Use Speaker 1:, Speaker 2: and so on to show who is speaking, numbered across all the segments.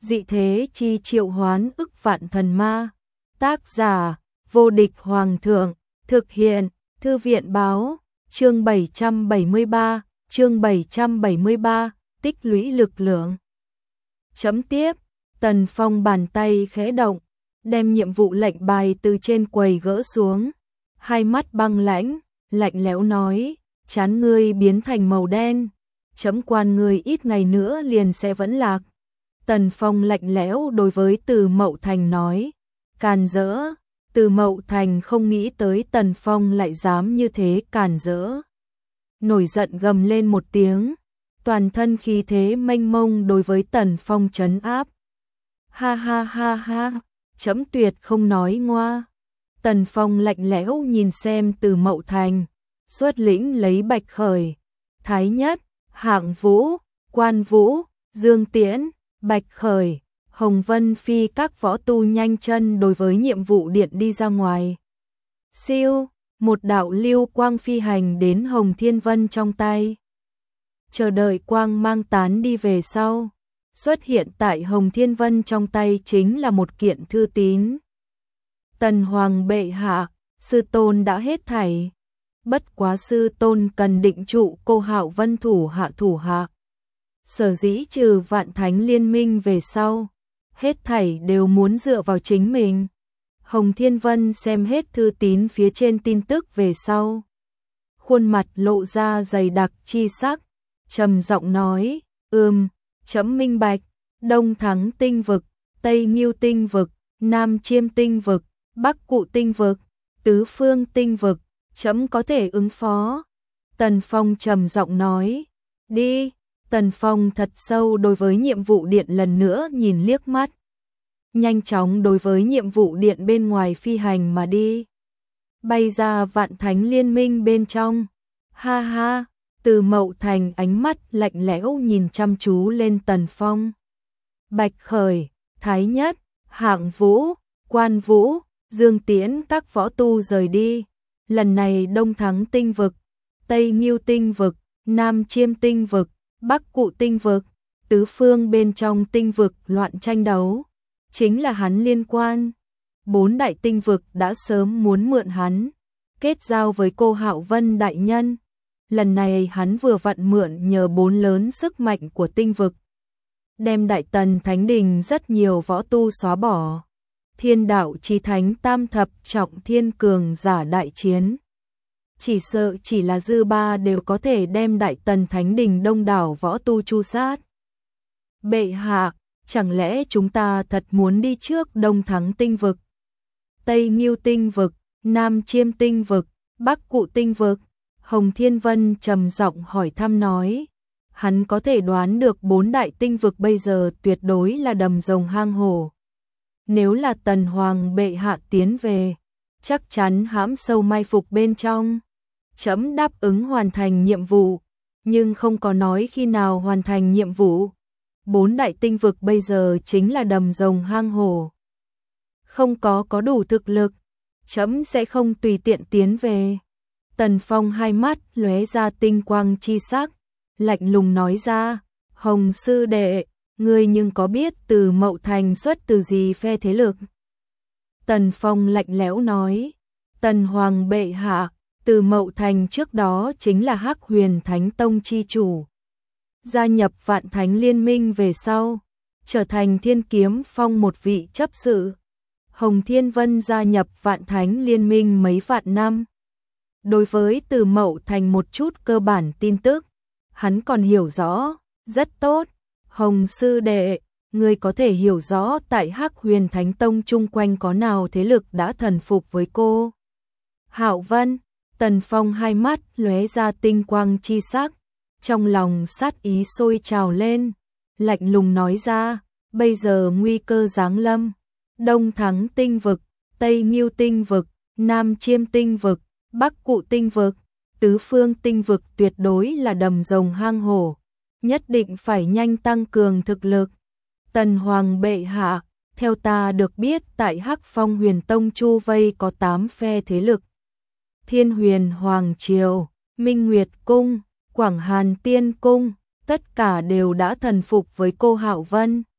Speaker 1: dị thế chi triệu hoán ức vạn thần ma. Tác giả, vô địch hoàng thượng, thực hiện, thư viện báo, chương 773, tích lũy lực lượng. Chấm tiếp, Tần Phong bàn tay khẽ động, đem nhiệm vụ lệnh bài từ trên quầy gỡ xuống, hai mắt băng lãnh, lạnh lẽo nói, trán ngươi biến thành màu đen, chấm quan ngươi ít ngày nữa liền sẽ vẫn lạc. Tần Phong lạnh lẽo đối với Từ Mậu Thành nói, càn rỡ. Từ Mậu Thành không nghĩ tới Tần Phong lại dám như thế càn rỡ. Nổi giận gầm lên một tiếng, toàn thân khí thế mênh mông đối với Tần Phong trấn áp. Ha ha ha ha, chấm tuyệt không nói ngoa. Tần Phong lạnh lẽo nhìn xem Từ Mậu Thành, xuất lĩnh lấy Bạch Khởi, Thái Nhất, Hạng Vũ, Quan Vũ, Dương Tiễn, Bạch Khởi, Hồng Vân Phi các võ tu nhanh chân đối với nhiệm vụ điện đi ra ngoài. Siêu, một đạo lưu quang phi hành đến Hồng Thiên Vân trong tay. Chờ đợi quang mang tán đi về sau, xuất hiện tại Hồng Thiên Vân trong tay chính là một kiện thư tín. Tần Hoàng bệ hạ, sư tôn đã hết thảy. Bất quá sư tôn cần định trụ cô Hạo Vân thủ hạ. Sở dĩ trừ Vạn Thánh Liên Minh về sau, hết thảy đều muốn dựa vào chính mình. Hồng Thiên Vân xem hết thư tín phía trên tin tức về sau, khuôn mặt lộ ra dày đặc chi sắc, trầm giọng nói, chấm minh bạch, Đông Thắng tinh vực, Tây Nghiêu tinh vực, Nam Chiêm tinh vực, Bắc Cụ tinh vực, Tứ Phương tinh vực, chấm có thể ứng phó. Tần Phong trầm giọng nói, đi. Tần Phong thật sâu đối với nhiệm vụ điện lần nữa nhìn liếc mắt, nhanh chóng đối với nhiệm vụ điện bên ngoài phi hành mà đi, bay ra Vạn Thánh Liên Minh bên trong. Ha ha, Từ Mậu Thành ánh mắt lạnh lẽo nhìn chăm chú lên Tần Phong. Bạch Khởi, Thái Nhất, Hạng Vũ, Quan Vũ, Dương Tiễn các võ tu rời đi. Lần này Đông Thắng tinh vực, Tây Nghiêu tinh vực, Nam Chiêm tinh vực, Bắc Cụ tinh vực, Tứ Phương bên trong tinh vực loạn tranh đấu, chính là hắn liên quan. 4 đại tinh vực đã sớm muốn mượn hắn kết giao với cô Hạo Vân đại nhân. Lần này hắn vừa vặn mượn nhờ 4 lớn sức mạnh của tinh vực, đem Đại Tần Thánh Đình rất nhiều võ tu xóa bỏ. Thiên đạo chí thánh tam thập trọng thiên cường giả đại chiến, chỉ sợ chỉ là dư ba đều có thể đem Đại Tần Thánh Đình đông đảo võ tu chu sát. Bệ hạ, chẳng lẽ chúng ta thật muốn đi trước Đông Thắng tinh vực, Tây Nghiêu tinh vực, Nam Chiêm tinh vực, Bắc Cụ tinh vực? Hồng Thiên Vân trầm giọng hỏi thăm nói, hắn có thể đoán được 4 đại tinh vực bây giờ tuyệt đối là đầm rồng hang hổ. Nếu là Tần Hoàng bệ hạ tiến về, chắc chắn hãm sâu mai phục bên trong. Chấm đáp ứng hoàn thành nhiệm vụ, nhưng không có nói khi nào hoàn thành nhiệm vụ. 4 đại tinh vực bây giờ chính là đầm rồng hang hổ. Không có đủ thực lực, chấm sẽ không tùy tiện tiến về. Tần Phong hai mắt lóe ra tinh quang chi sắc, lạnh lùng nói ra, Hồng sư đệ, ngươi nhưng có biết Từ Mậu Thành xuất từ gì phe thế lực? Tần Phong lạnh lẽo nói, Tần Hoàng bệ hạ, Từ Mậu Thành trước đó chính là Hắc Huyền Thánh Tông chi chủ. Gia nhập Vạn Thánh Liên Minh về sau, trở thành Thiên Kiếm Phong một vị chấp sự. Hồng Thiên Vân gia nhập Vạn Thánh Liên Minh mấy vạn năm. Đối với Từ Mậu Thành một chút cơ bản tin tức, hắn còn hiểu rõ, rất tốt. Hồng sư đệ, ngươi có thể hiểu rõ tại Hắc Huyền Thánh Tông chung quanh có nào thế lực đã thần phục với cô Hạo Vân? Tần Phong hai mắt lóe ra tinh quang chi sắc, trong lòng sát ý sôi trào lên, lạnh lùng nói ra, bây giờ nguy cơ giáng lâm, Đông Thắng tinh vực, Tây Nghiêu tinh vực, Nam Chiêm tinh vực, Bắc Cụ tinh vực, Tứ Phương tinh vực tuyệt đối là đầm rồng hang hổ, nhất định phải nhanh tăng cường thực lực. Tần Hoàng bệ hạ, theo ta được biết tại Hắc Phong Huyền Tông chu vây có 8 phe thế lực. Thiên Huyền Hoàng Triều, Minh Nguyệt Cung, Quảng Hàn Tiên Cung, tất cả đều đã thần phục với cô Hạo Vân.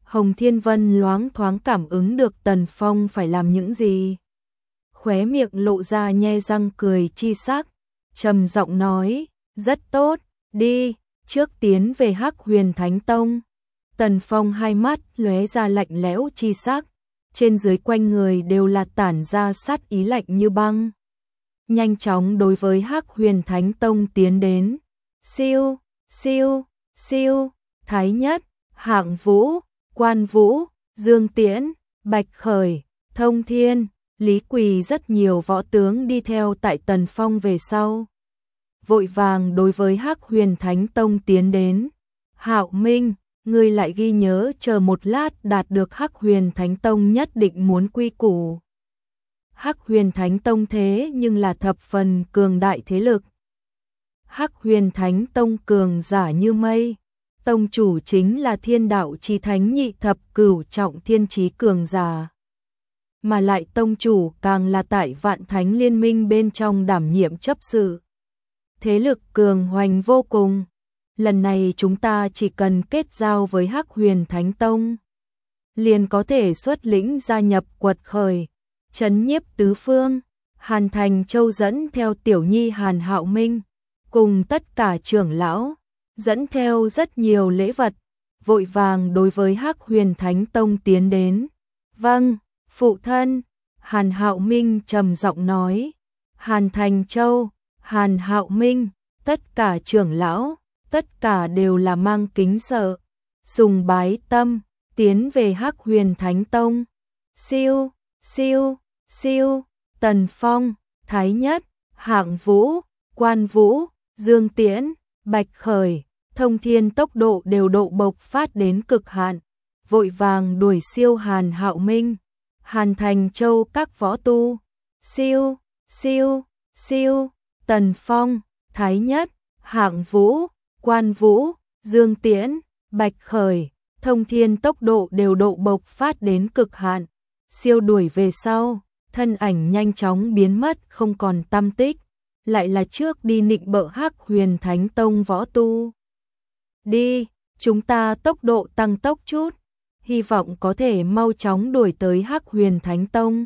Speaker 1: Hồng Thiên Vân loáng thoáng cảm ứng được Tần Phong phải làm những gì. Khóe miệng lộ ra nhe răng cười chi sắc, trầm giọng nói, rất tốt, đi, trước tiến về Hắc Huyền Thánh Tông. Tần Phong hai mắt lóe ra lạnh lẽo chi sắc, trên dưới quanh người đều là tản ra sát ý lạnh như băng. Nhanh chóng đối với Hắc Huyền Thánh Tông tiến đến. Siêu, siêu, siêu, Thái Nhất, Hạng Vũ, Quan Vũ, Dương Tiễn, Bạch Khởi, Thông Thiên, Lý Quỳ rất nhiều võ tướng đi theo tại Tần Phong về sau. Vội vàng đối với Hắc Huyền Thánh Tông tiến đến. Hạo Minh, ngươi lại ghi nhớ chờ một lát đạt được Hắc Huyền Thánh Tông nhất định muốn quy củ. Hắc Huyền Thánh Tông thế nhưng là thập phần cường đại thế lực. Hắc Huyền Thánh Tông cường giả như mây. Tông chủ chính là Thiên Đạo Chí Thánh nhị thập cửu trọng thiên chí cường giả. Mà lại tông chủ càng là tại Vạn Thánh Liên Minh bên trong đảm nhiệm chấp sự. Thế lực cường hoành vô cùng. Lần này chúng ta chỉ cần kết giao với Hắc Huyền Thánh Tông, liền có thể xuất lĩnh gia nhập quật khởi, trấn nhiếp tứ phương. Hàn Thành Châu dẫn theo tiểu nhi Hàn Hạo Minh, cùng tất cả trưởng lão, dẫn theo rất nhiều lễ vật, vội vàng đối với Hắc Huyền Thánh Tông tiến đến. Vâng, phụ thân, Hàn Hạo Minh trầm giọng nói. Hàn Thành Châu, Hàn Hạo Minh, tất cả trưởng lão, tất cả đều là mang kính sợ, sùng bái tâm, tiến về Hắc Huyền Thánh Tông. Siêu, siêu, siêu, Tần Phong, Thái Nhất, Hạng Vũ, Quan Vũ, Dương Tiễn, Bạch Khởi, Thông Thiên tốc độ đều độ bộc phát đến cực hạn, vội vàng đuổi siêu Hàn Hạo Minh, Hàn Thành Châu các võ tu. Siêu, siêu, siêu, Tần Phong, Thái Nhất, Hạng Vũ, Quan Vũ, Dương Tiễn, Bạch Khởi, Thông Thiên tốc độ đều độ bộc phát đến cực hạn, siêu đuổi về sau, thân ảnh nhanh chóng biến mất không còn tăm tích, lại là trước đi nịnh bợ Hắc Huyền Thánh Tông võ tu. Đi, chúng ta tốc độ tăng tốc chút, hy vọng có thể mau chóng đuổi tới Hắc Huyền Thánh Tông.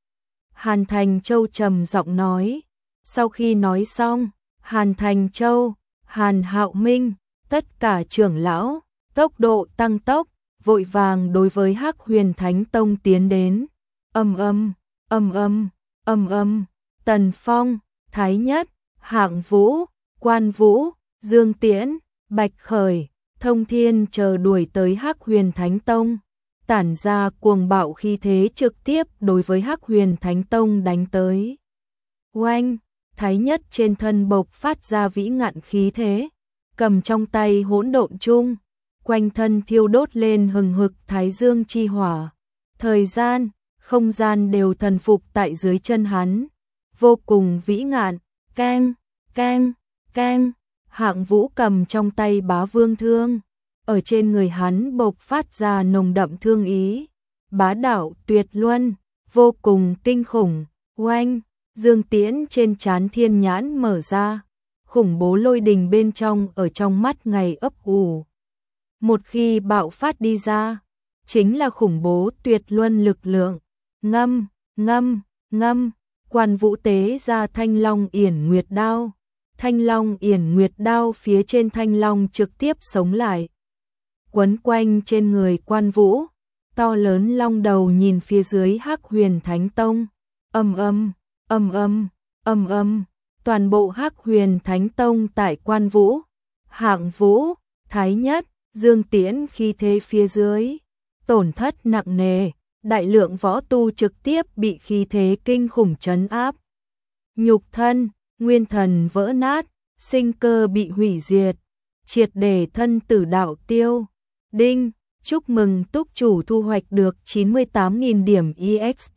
Speaker 1: Hàn Thành Châu trầm giọng nói. Sau khi nói xong, Hàn Thành Châu, Hàn Hạo Minh, tất cả trưởng lão, tốc độ tăng tốc, vội vàng đối với Hắc Huyền Thánh Tông tiến đến. Ầm ầm, ầm ầm, ầm ầm, Tần Phong, Thái Nhất, Hạng Vũ, Quan Vũ, Dương Tiễn, Bạch Khởi, Thông Thiên chờ đuổi tới Hắc Huyền Thánh Tông, tản ra cuồng bạo khí thế trực tiếp đối với Hắc Huyền Thánh Tông đánh tới. Oanh, Thái Nhất trên thân bộc phát ra vĩ ngạn khí thế, cầm trong tay hỗn độn chung, quanh thân thiêu đốt lên hừng hực thái dương chi hỏa. Thời gian, không gian đều thần phục tại dưới chân hắn, vô cùng vĩ ngạn. Keng, keng, keng, Hạng Vũ cầm trong tay bá vương thương, ở trên người hắn bộc phát ra nồng đậm thương ý, bá đạo tuyệt luân, vô cùng kinh khủng. Oanh, Dương Tiễn trên trán thiên nhãn mở ra, khủng bố lôi đình bên trong ở trong mắt ngày ấp ủ. Một khi bạo phát đi ra, chính là khủng bố tuyệt luân lực lượng. Ngâm, ngâm, ngâm, Quan Vũ tế ra Thanh Long Yển Nguyệt Đao. Thanh Long Yển Nguyệt Đao phía trên Thanh Long trực tiếp sống lại, quấn quanh trên người Quan Vũ, to lớn long đầu nhìn phía dưới Hắc Huyền Thánh Tông. Ầm ầm, ầm ầm, ầm ầm, toàn bộ Hắc Huyền Thánh Tông tại Quan Vũ, Hạng Vũ, Thái Nhất, Dương Tiễn khí thế phía dưới, tổn thất nặng nề, đại lượng võ tu trực tiếp bị khí thế kinh khủng trấn áp. Nhục thân, nguyên thần vỡ nát, sinh cơ bị hủy diệt, triệt để thân tử đạo tiêu. Đinh, chúc mừng túc chủ thu hoạch được 98.000 điểm EXP.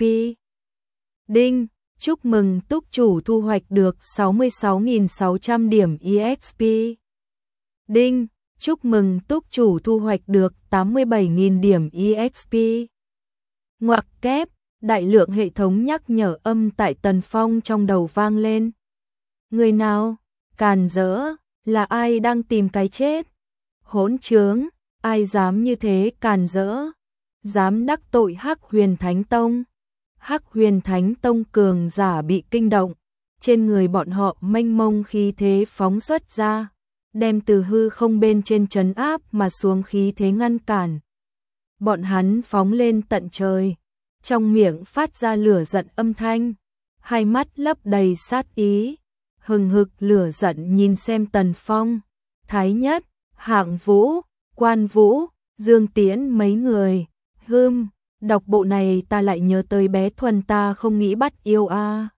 Speaker 1: Đinh, chúc mừng túc chủ thu hoạch được 66.600 điểm EXP. Đinh, chúc mừng túc chủ thu hoạch được 87.000 điểm EXP. Ngoặc kép, đại lượng hệ thống nhắc nhở âm tại Tần Phong trong đầu vang lên. Người nào? Càn rỡ, là ai đang tìm cái chết? Hỗn trướng, ai dám như thế càn rỡ, dám đắc tội Hắc Huyền Thánh Tông. Hắc Huyền Thánh Tông cường giả bị kinh động, trên người bọn họ mênh mông khí thế phóng xuất ra, đem từ hư không bên trên trấn áp mà xuống khí thế ngăn cản. Bọn hắn phóng lên tận trời, trong miệng phát ra lửa giận âm thanh, hai mắt lấp đầy sát ý, hừng hực lửa giận nhìn xem Tần Phong, Thái Nhất, Hạng Vũ, Quan Vũ, Dương Tiễn mấy người. Đọc bộ này ta lại nhớ tới bé Thuần ta không nghĩ bắt yêu a.